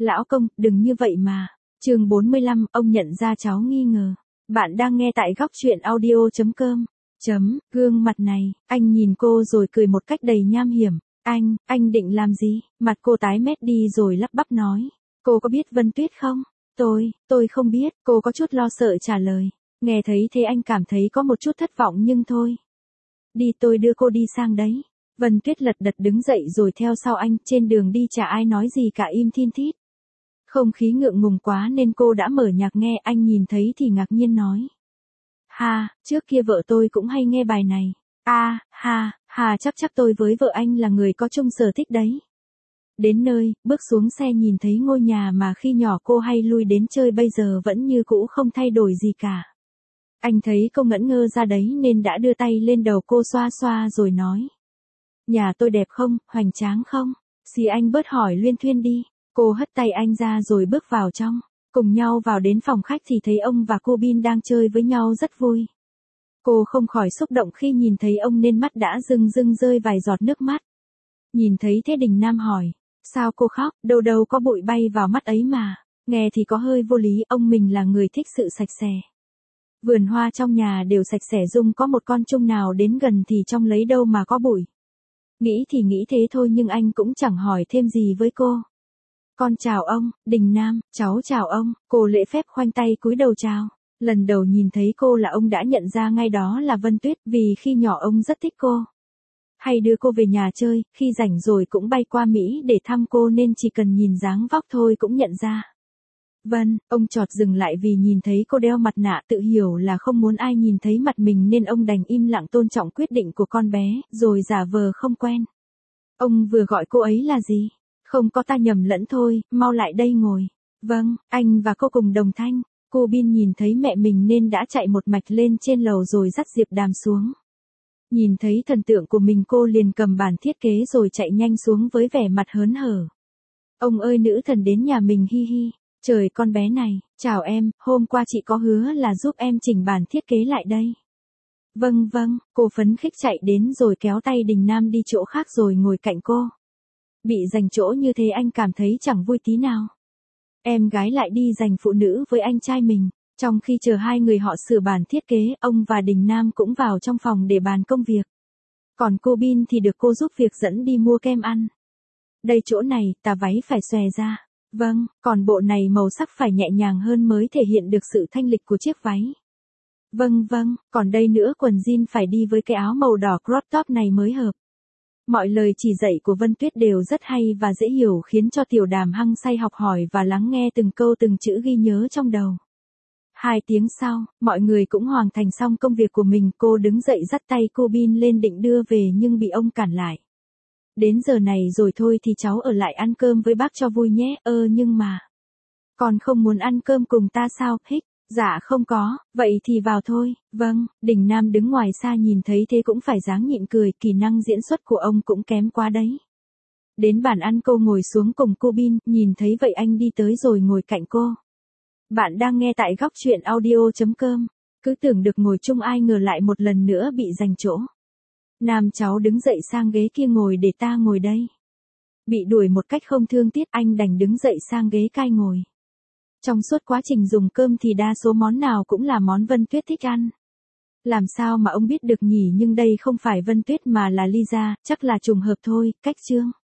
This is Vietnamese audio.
Lão công, đừng như vậy mà. Chương 45, ông nhận ra cháu nghi ngờ. Bạn đang nghe tại góc truyện audio.com. Gương mặt này, anh nhìn cô rồi cười một cách đầy nham hiểm. Anh định làm gì? Mặt cô tái mét đi rồi lắp bắp nói. Cô có biết Vân Tuyết không? Tôi không biết, cô có chút lo sợ trả lời. Nghe thấy thế anh cảm thấy có một chút thất vọng nhưng thôi. Đi, tôi đưa cô đi sang đấy. Vân Tuyết lật đật đứng dậy rồi theo sau anh, trên đường đi chả ai nói gì cả, im thin thít. Không khí ngượng ngùng quá nên cô đã mở nhạc nghe, anh nhìn thấy thì ngạc nhiên nói. Trước kia vợ tôi cũng hay nghe bài này. Chắc tôi với vợ anh là người có chung sở thích đấy. Đến nơi, bước xuống xe nhìn thấy ngôi nhà mà khi nhỏ cô hay lui đến chơi bây giờ vẫn như cũ không thay đổi gì cả. Anh thấy cô ngẩn ngơ ra đấy nên đã đưa tay lên đầu cô xoa xoa rồi nói. Nhà tôi đẹp không, hoành tráng không? Xì anh bớt hỏi luyên thuyên đi. Cô hất tay anh ra rồi bước vào trong. Cùng nhau vào đến phòng khách thì thấy ông và cô Bin đang chơi với nhau rất vui. Cô không khỏi xúc động khi nhìn thấy ông nên mắt đã rưng rơi vài giọt nước mắt. Nhìn thấy thế Đình Nam hỏi. Sao cô khóc, đâu có bụi bay vào mắt ấy mà. Nghe thì có hơi vô lý, ông mình là người thích sự sạch sẽ. Vườn hoa trong nhà đều sạch sẽ, dung có một con trùng nào đến gần thì trong lấy đâu mà có bụi. Nghĩ thì nghĩ thế thôi nhưng anh cũng chẳng hỏi thêm gì với cô. Con chào ông, Đình Nam, cháu chào ông. Cô lễ phép khoanh tay cúi đầu chào. Lần đầu nhìn thấy cô là ông đã nhận ra ngay đó là Vân Tuyết, vì khi nhỏ ông rất thích cô. Hay đưa cô về nhà chơi, khi rảnh rồi cũng bay qua Mỹ để thăm cô nên chỉ cần nhìn dáng vóc thôi cũng nhận ra. Vân, ông chợt dừng lại vì nhìn thấy cô đeo mặt nạ, tự hiểu là không muốn ai nhìn thấy mặt mình nên ông đành im lặng tôn trọng quyết định của con bé, rồi giả vờ không quen. Ông vừa gọi cô ấy là gì? Không có, ta nhầm lẫn thôi, mau lại đây ngồi. Vâng, anh và cô cùng đồng thanh. Cô Bin nhìn thấy mẹ mình nên đã chạy một mạch lên trên lầu rồi dắt Diệp Đàm xuống. Nhìn thấy thần tượng của mình cô liền cầm bản thiết kế rồi chạy nhanh xuống với vẻ mặt hớn hở. Ông ơi, nữ thần đến nhà mình, hi hi. Trời, con bé này, chào em, hôm qua chị có hứa là giúp em chỉnh bản thiết kế lại đây. Vâng, cô phấn khích chạy đến rồi kéo tay Đình Nam đi chỗ khác rồi ngồi cạnh cô. Bị giành chỗ như thế anh cảm thấy chẳng vui tí nào. Em gái lại đi giành phụ nữ với anh trai mình. Trong khi chờ hai người họ sửa bản thiết kế, ông và Đình Nam cũng vào trong phòng để bàn công việc. Còn cô Bin thì được cô giúp việc dẫn đi mua kem ăn. Đây chỗ này, tà váy phải xòe ra. Vâng, còn bộ này màu sắc phải nhẹ nhàng hơn mới thể hiện được sự thanh lịch của chiếc váy. Vâng, còn đây nữa, quần jean phải đi với cái áo màu đỏ crop top này mới hợp. Mọi lời chỉ dạy của Vân Tuyết đều rất hay và dễ hiểu khiến cho Tiểu Đàm hăng say học hỏi và lắng nghe từng câu từng chữ ghi nhớ trong đầu. 2 tiếng sau, mọi người cũng hoàn thành xong công việc của mình, cô đứng dậy dắt tay cô Bin lên định đưa về nhưng bị ông cản lại. Đến giờ này rồi thôi thì cháu ở lại ăn cơm với bác cho vui nhé. Nhưng mà... Con không muốn ăn cơm cùng ta sao? Hích. Dạ không có, vậy thì vào thôi. Vâng, Đình Nam đứng ngoài xa nhìn thấy thế cũng phải dáng nhịn cười, kỹ năng diễn xuất của ông cũng kém quá đấy. Đến bàn ăn cô ngồi xuống cùng cô Bin, nhìn thấy vậy anh đi tới rồi ngồi cạnh cô. Bạn đang nghe tại góc truyện audio.com. Cứ tưởng được ngồi chung ai ngờ lại một lần nữa bị giành chỗ. Nam cháu đứng dậy sang ghế kia ngồi để ta ngồi đây. Bị đuổi một cách không thương tiếc anh đành đứng dậy sang ghế cai ngồi. Trong suốt quá trình dùng cơm thì đa số món nào cũng là món Vân Tuyết thích ăn. Làm sao mà ông biết được nhỉ, nhưng đây không phải Vân Tuyết mà là Lisa, chắc là trùng hợp thôi. Cách chương.